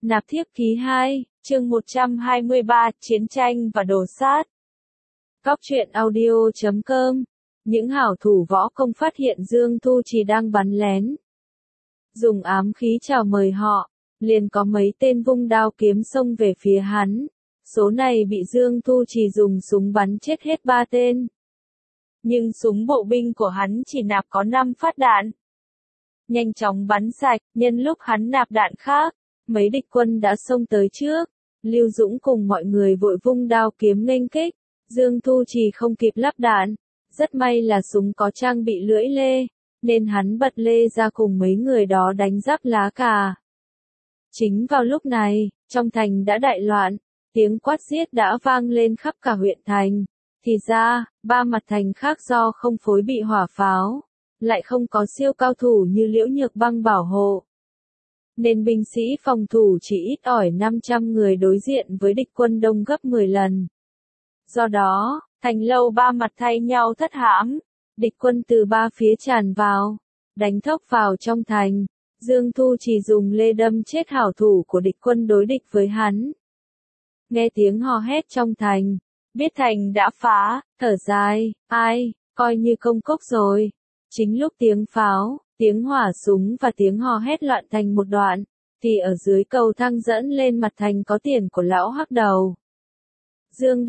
Nạp thiếp ký 2, chương 123, Chiến tranh và đồ sát. Góc truyện audio.com. Những hảo thủ võ công phát hiện Dương Thu Trì đang bắn lén. Dùng ám khí chào mời họ, liền có mấy tên vung đao kiếm xông về phía hắn. Số này bị Dương Thu Trì dùng súng bắn chết hết 3 tên. Nhưng súng bộ binh của hắn chỉ nạp có 5 phát đạn. Nhanh chóng bắn sạch, nhân lúc hắn nạp đạn khác, mấy địch quân đã xông tới trước. Lưu Dũng cùng mọi người vội vung đao kiếm nghênh kích. Dương Thu Trì không kịp lắp đạn. Rất may là súng có trang bị lưỡi lê, nên hắn bật lê ra cùng mấy người đó đánh giáp lá cà. Chính vào lúc này, trong thành đã đại loạn, tiếng quát giết đã vang lên khắp cả huyện thành. Thì ra, 3 mặt thành khác do không phối bị hỏa pháo, lại không có siêu cao thủ như Liễu Nhược Băng bảo hộ. Nên binh sĩ phòng thủ chỉ ít ỏi 500 người đối diện với địch quân đông gấp 10 lần. Do đó, thành lâu 3 mặt thay nhau thất hãm, địch quân từ 3 phía tràn vào, đánh thốc vào trong thành. Dương Thu Trì dùng lê đâm chết hảo thủ của địch quân đối địch với hắn. Nghe tiếng hò hét trong thành, biết thành đã phá, thở dài, ai, coi như công cốc rồi. Chính lúc tiếng pháo, tiếng hỏa súng và tiếng hò hét loạn thành một đoạn, thì ở dưới cầu thang dẫn lên mặt thành có tiền của lão Hắc Đầu. Dương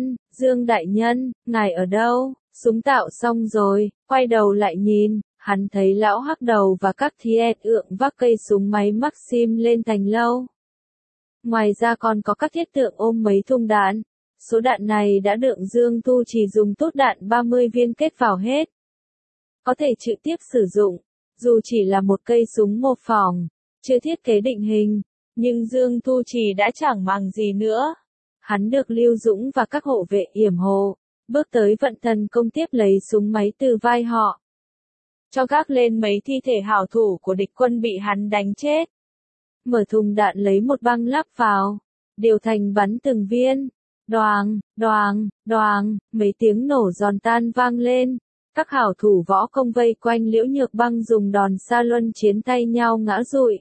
Đại Nhân, ngài ở đâu? Súng tạo xong rồi, quay đầu lại nhìn, hắn thấy lão Hắc Đầu và các thiệt ượng vác cây súng máy Maxim lên thành lâu. Ngoài ra còn có các thiết tượng ôm mấy thùng đạn. Số đạn này đã được Dương Thu Trì dùng tốt đạn 30 viên kết vào hết. Có thể trực tiếp sử dụng, dù chỉ là một cây súng mô phỏng, chưa thiết kế định hình, nhưng Dương Thu Trì đã chẳng màng gì nữa. Hắn được Lưu Dũng và các hộ vệ yểm hộ, bước tới vận thần công tiếp lấy súng máy từ vai họ. Cho gác lên mấy thi thể hảo thủ của địch quân bị hắn đánh chết. Mở thùng đạn lấy một băng lắp vào, điều thành bắn từng viên. Đoàng, đoàng, đoàng, mấy tiếng nổ giòn tan vang lên. Các hảo thủ võ công vây quanh Liễu Nhược Băng dùng đòn sa luân chiến tay nhau ngã rụi.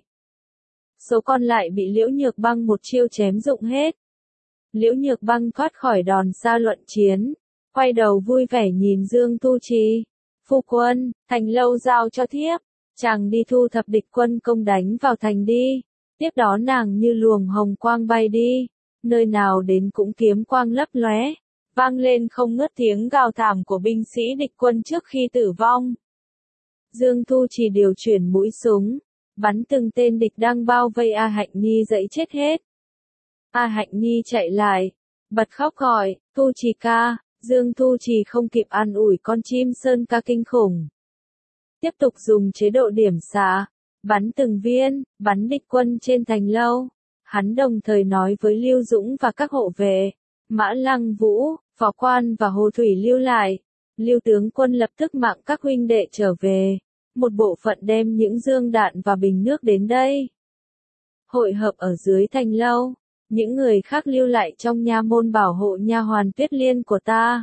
Số còn lại bị Liễu Nhược Băng một chiêu chém rụng hết. Liễu Nhược Băng thoát khỏi đòn sa luận chiến, quay đầu vui vẻ nhìn Dương Thu Trì. Phu quân, thành lâu giao cho thiếp, chàng đi thu thập địch quân công đánh vào thành đi. Tiếp đó nàng như luồng hồng quang bay đi, nơi nào đến cũng kiếm quang lấp lóe. Vang lên không ngớt tiếng gào thảm của binh sĩ địch quân trước khi tử vong. Dương Thu Trì điều chuyển mũi súng, bắn từng tên địch đang bao vây A Hạnh Nhi dẫy chết hết. A Hạnh Nhi chạy lại, bật khóc gọi, Thu Trì ca. Dương Thu Trì không kịp an ủi con chim sơn ca kinh khủng. Tiếp tục dùng chế độ điểm xạ, bắn từng viên, bắn địch quân trên thành lâu. Hắn đồng thời nói với Lưu Dũng và các hộ vệ, Mã Lăng Vũ, Phó Quan và Hồ Thủy lưu lại. Lưu tướng quân lập tức mạng các huynh đệ trở về. Một bộ phận đem những dương đạn và bình nước đến đây. Hội hợp ở dưới thành lâu. Những người khác lưu lại trong nha môn bảo hộ nha hoàn Tuyết Liên của ta.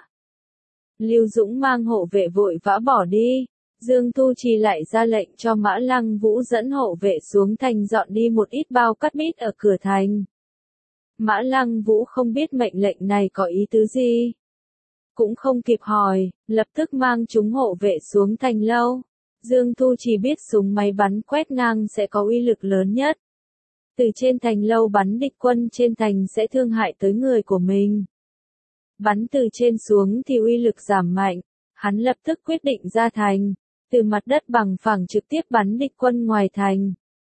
Lưu Dũng mang hộ vệ vội vã bỏ đi. Dương Thu Trì lại ra lệnh cho Mã Lăng Vũ dẫn hộ vệ xuống thành dọn đi một ít bao cát mít ở cửa thành. Mã Lăng Vũ không biết mệnh lệnh này có ý tứ gì. Cũng không kịp hỏi, lập tức mang chúng hộ vệ xuống thành lâu. Dương Thu Trì biết súng máy bắn quét ngang sẽ có uy lực lớn nhất. Từ trên thành lâu bắn địch quân trên thành sẽ thương hại tới người của mình. Bắn từ trên xuống thì uy lực giảm mạnh. Hắn lập tức quyết định ra thành, từ mặt đất bằng phẳng trực tiếp bắn địch quân ngoài thành.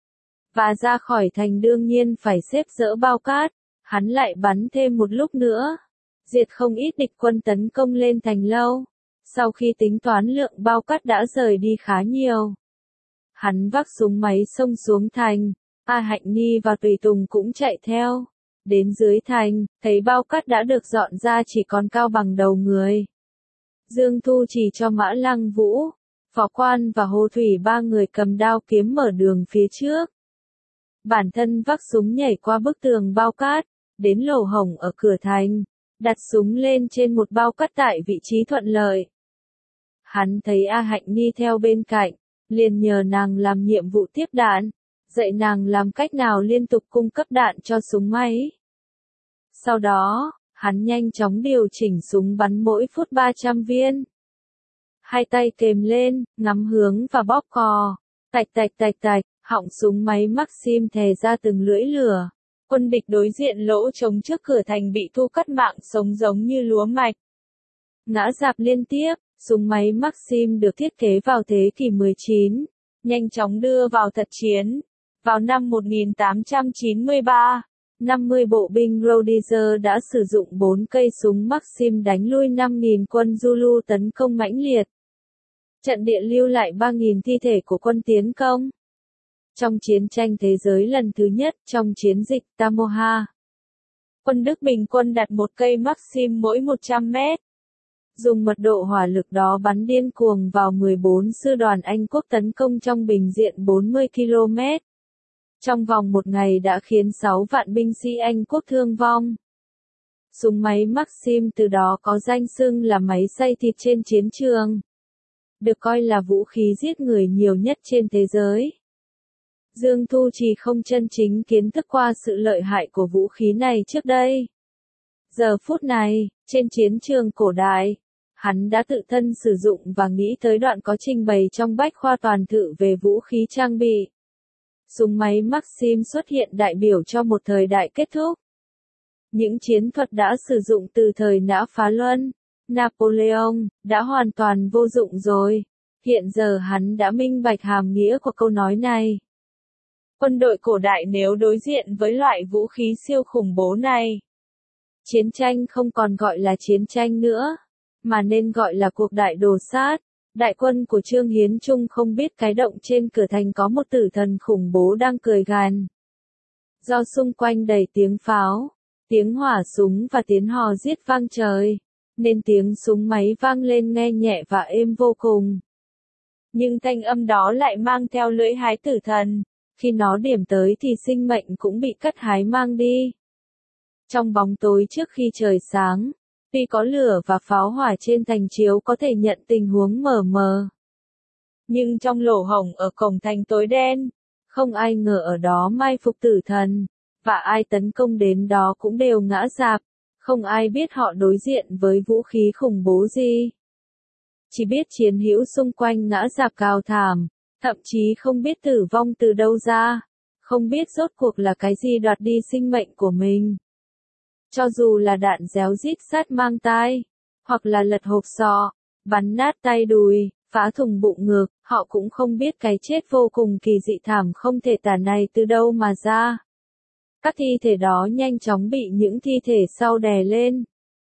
Và ra khỏi thành đương nhiên phải xếp dỡ bao cát. Hắn lại bắn thêm một lúc nữa, diệt không ít địch quân tấn công lên thành lâu. Sau khi tính toán lượng bao cát đã rời đi khá nhiều, hắn vác súng máy xông xuống thành. A Hạnh Nhi và Tùy Tùng cũng chạy theo. Đến dưới thành, thấy bao cát đã được dọn ra chỉ còn cao bằng đầu người. Dương Thu Trì cho Mã Lăng Vũ, Phó Quan và Hồ Thủy 3 người cầm đao kiếm mở đường phía trước. Bản thân vác súng nhảy qua bức tường bao cát, đến lỗ hổng ở cửa thành, đặt súng lên trên một bao cát tại vị trí thuận lợi. Hắn thấy A Hạnh Nhi theo bên cạnh, liền nhờ nàng làm nhiệm vụ tiếp đạn. dạy nàng làm cách nào liên tục cung cấp đạn cho súng máy. Sau đó, hắn nhanh chóng điều chỉnh súng bắn mỗi phút 300 viên. Hai tay kềm lên, ngắm hướng và bóp cò. Tạch tạch tạch tạch, họng súng máy Maxim thè ra từng lưỡi lửa. Quân địch đối diện lỗ trống trước cửa thành bị thu cắt mạng sống giống như lúa mạch. Ngã rạp liên tiếp, súng máy Maxim được thiết kế vào thế kỷ 19, nhanh chóng đưa vào thực chiến. Vào năm 1893, 50 bộ binh Rhodesia đã sử dụng 4 cây súng Maxim đánh lui 5.000 quân Zulu tấn công mãnh liệt. Trận địa lưu lại 3.000 thi thể của quân tiến công. Trong chiến tranh thế giới lần thứ nhất trong chiến dịch Tamoha, quân Đức bình quân đặt một cây Maxim mỗi 100 mét. Dùng mật độ hỏa lực đó bắn điên cuồng vào 14 sư đoàn Anh quốc tấn công trong bình diện 40 km. Trong vòng một ngày đã khiến 6 vạn binh sĩ Anh quốc thương vong. Súng máy Maxim từ đó có danh xưng là máy xay thịt trên chiến trường. Được coi là vũ khí giết người nhiều nhất trên thế giới. Dương Thu Trì không chân chính kiến thức qua sự lợi hại của vũ khí này trước đây. Giờ phút này, trên chiến trường cổ đại, hắn đã tự thân sử dụng và nghĩ tới đoạn có trình bày trong bách khoa toàn thư về vũ khí trang bị. Súng máy Maxim xuất hiện đại biểu cho một thời đại kết thúc. Những chiến thuật đã sử dụng từ thời Nã Phá Luân, Napoleon, đã hoàn toàn vô dụng rồi. Hiện giờ hắn đã minh bạch hàm nghĩa của câu nói này. Quân đội cổ đại nếu đối diện với loại vũ khí siêu khủng bố này, chiến tranh không còn gọi là chiến tranh nữa, mà nên gọi là cuộc đại đồ sát. Đại quân của Trương Hiến Trung không biết cái động trên cửa thành có một tử thần khủng bố đang cười gằn. Do xung quanh đầy tiếng pháo, tiếng hỏa súng và tiếng hò giết vang trời, nên tiếng súng máy vang lên nghe nhẹ và êm vô cùng. Nhưng thanh âm đó lại mang theo lưỡi hái tử thần, khi nó điểm tới thì sinh mệnh cũng bị cắt hái mang đi. Trong bóng tối trước khi trời sáng, tuy có lửa và pháo hỏa trên thành chiếu có thể nhận tình huống mờ mờ, nhưng trong lỗ hổng ở cổng thành tối đen, không ai ngờ ở đó mai phục tử thần, và ai tấn công đến đó cũng đều ngã rạp, không ai biết họ đối diện với vũ khí khủng bố gì. Chỉ biết chiến hữu xung quanh ngã rạp cào thảm, thậm chí không biết tử vong từ đâu ra, không biết rốt cuộc là cái gì đoạt đi sinh mệnh của mình. Cho dù là đạn réo rít sát mang tai, hoặc là lật hộp sọ, bắn nát tay đùi, phá thùng bụng ngực, họ cũng không biết cái chết vô cùng kỳ dị thảm không thể tả này từ đâu mà ra. Các thi thể đó nhanh chóng bị những thi thể sau đè lên,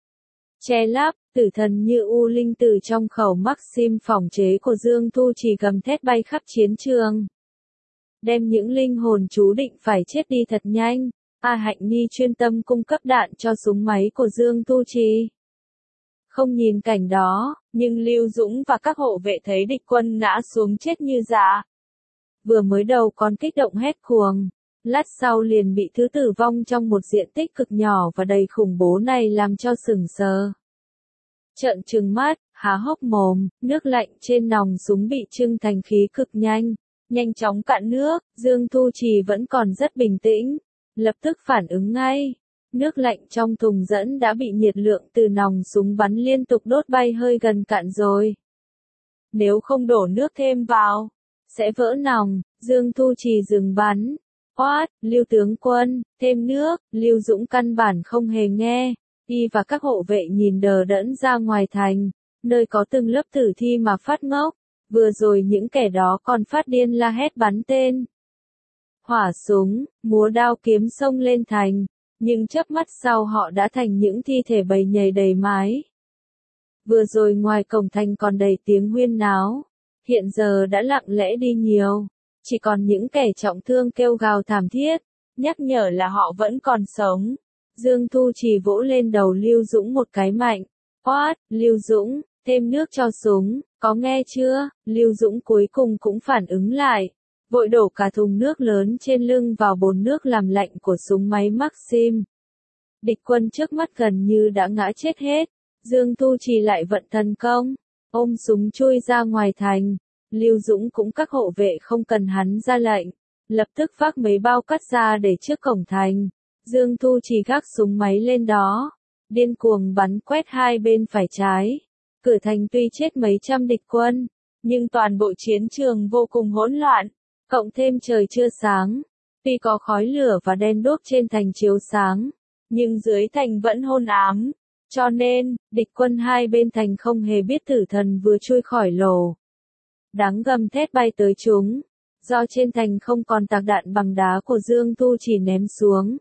che lấp, tử thần như u linh từ trong khẩu Maxim phòng chế của Dương Thu Trì gầm thét bay khắp chiến trường. Đem những linh hồn chú định phải chết đi thật nhanh. A Hạnh Nhi chuyên tâm cung cấp đạn cho súng máy của Dương Thu Trì. Không nhìn cảnh đó, nhưng Lưu Dũng và các hộ vệ thấy địch quân ngã xuống chết như dạ. Vừa mới đầu còn kích động hét cuồng, lát sau liền bị thứ tử vong trong một diện tích cực nhỏ và đầy khủng bố này làm cho sửng sờ. Trợn trừng mắt, há hốc mồm, nước lạnh trên nòng súng bị trưng thành khí cực nhanh chóng cạn nước, Dương Thu Trì vẫn còn rất bình tĩnh. Lập tức phản ứng ngay, nước lạnh trong thùng dẫn đã bị nhiệt lượng từ nòng súng bắn liên tục đốt bay hơi gần cạn rồi. Nếu không đổ nước thêm vào, sẽ vỡ nòng. Dương Thu Trì dừng bắn. Oát, Lưu tướng quân, thêm nước. Lưu Dũng căn bản không hề nghe. Y và các hộ vệ nhìn đờ đẫn ra ngoài thành, nơi có từng lớp tử thi mà phát ngốc. Vừa rồi những kẻ đó còn phát điên la hét bắn tên. Hỏa súng, múa đao kiếm xông lên thành, nhưng chớp mắt sau họ đã thành những thi thể bầy nhầy đầy mái. Vừa rồi ngoài cổng thành còn đầy tiếng huyên náo, hiện giờ đã lặng lẽ đi nhiều, chỉ còn những kẻ trọng thương kêu gào thảm thiết, nhắc nhở là họ vẫn còn sống. Dương Thu Trì vỗ lên đầu Lưu Dũng một cái mạnh. Oát, Lưu Dũng, thêm nước cho súng, có nghe chưa? Lưu Dũng cuối cùng cũng phản ứng lại. Vội đổ cả thùng nước lớn trên lưng vào bồn nước làm lạnh của súng máy Maxim. Địch quân trước mắt gần như đã ngã chết hết. Dương Thu Trì lại vận thần công, ôm súng chui ra ngoài thành. Lưu Dũng cũng các hộ vệ không cần hắn ra lệnh, lập tức vác mấy bao cắt ra để trước cổng thành. Dương Thu Trì gác súng máy lên đó, điên cuồng bắn quét hai bên phải trái. Cửa thành tuy chết mấy trăm địch quân, nhưng toàn bộ chiến trường vô cùng hỗn loạn, cộng thêm trời chưa sáng. Tuy có khói lửa và đen đuốc trên thành chiếu sáng, nhưng dưới thành vẫn hôn ám. Cho nên, địch quân hai bên thành không hề biết tử thần vừa chui khỏi lồ. Đáng gầm thét bay tới chúng, do trên thành không còn tạc đạn bằng đá của Dương Thu Trì ném xuống.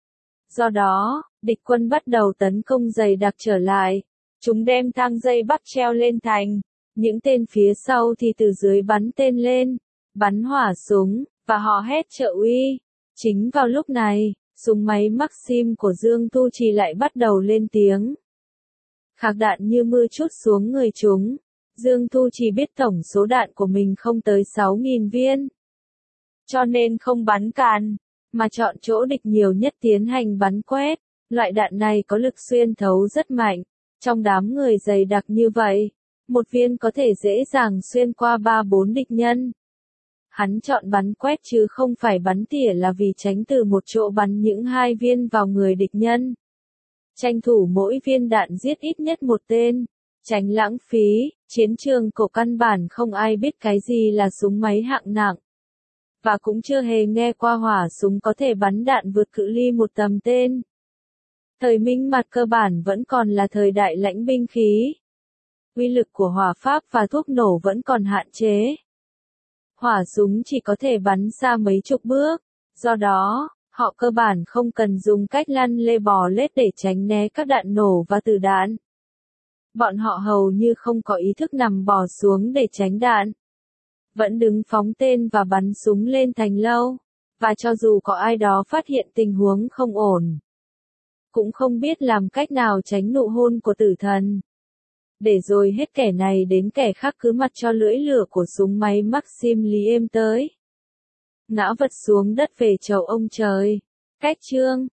Do đó, địch quân bắt đầu tấn công dày đặc trở lại. Chúng đem thang dây bắc treo lên thành, những tên phía sau thì từ dưới bắn tên lên, bắn hỏa súng, và họ hét trợ uy. Chính vào lúc này, súng máy Maxim của Dương Thu Trì lại bắt đầu lên tiếng. Khạc đạn như mưa trút xuống người chúng. Dương Thu Trì biết tổng số đạn của mình không tới 6.000 viên. Cho nên không bắn càn, mà chọn chỗ địch nhiều nhất tiến hành bắn quét. Loại đạn này có lực xuyên thấu rất mạnh. Trong đám người dày đặc như vậy, một viên có thể dễ dàng xuyên qua 3-4 địch nhân. Hắn chọn bắn quét chứ không phải bắn tỉa là vì tránh từ một chỗ bắn những 2 viên vào người địch nhân. Tranh thủ mỗi viên đạn giết ít nhất một tên, tránh lãng phí. Chiến trường cổ căn bản không ai biết cái gì là súng máy hạng nặng, và cũng chưa hề nghe qua hỏa súng có thể bắn đạn vượt cự ly một tầm tên. Thời Minh mặt cơ bản vẫn còn là thời đại lãnh binh khí. Uy lực của hỏa pháp và thuốc nổ vẫn còn hạn chế. Hỏa súng chỉ có thể bắn xa mấy chục bước, do đó, họ cơ bản không cần dùng cách lăn lê bò lết để tránh né các đạn nổ và tử đạn. Bọn họ hầu như không có ý thức nằm bò xuống để tránh đạn. Vẫn đứng phóng tên và bắn súng lên thành lâu, và cho dù có ai đó phát hiện tình huống không ổn, cũng không biết làm cách nào tránh nụ hôn của tử thần. Để rồi hết kẻ này đến kẻ khác cứ mặc cho lưỡi lửa của súng máy Maxim lý êm tới. Ngã vật xuống đất về chầu ông trời. Cách chương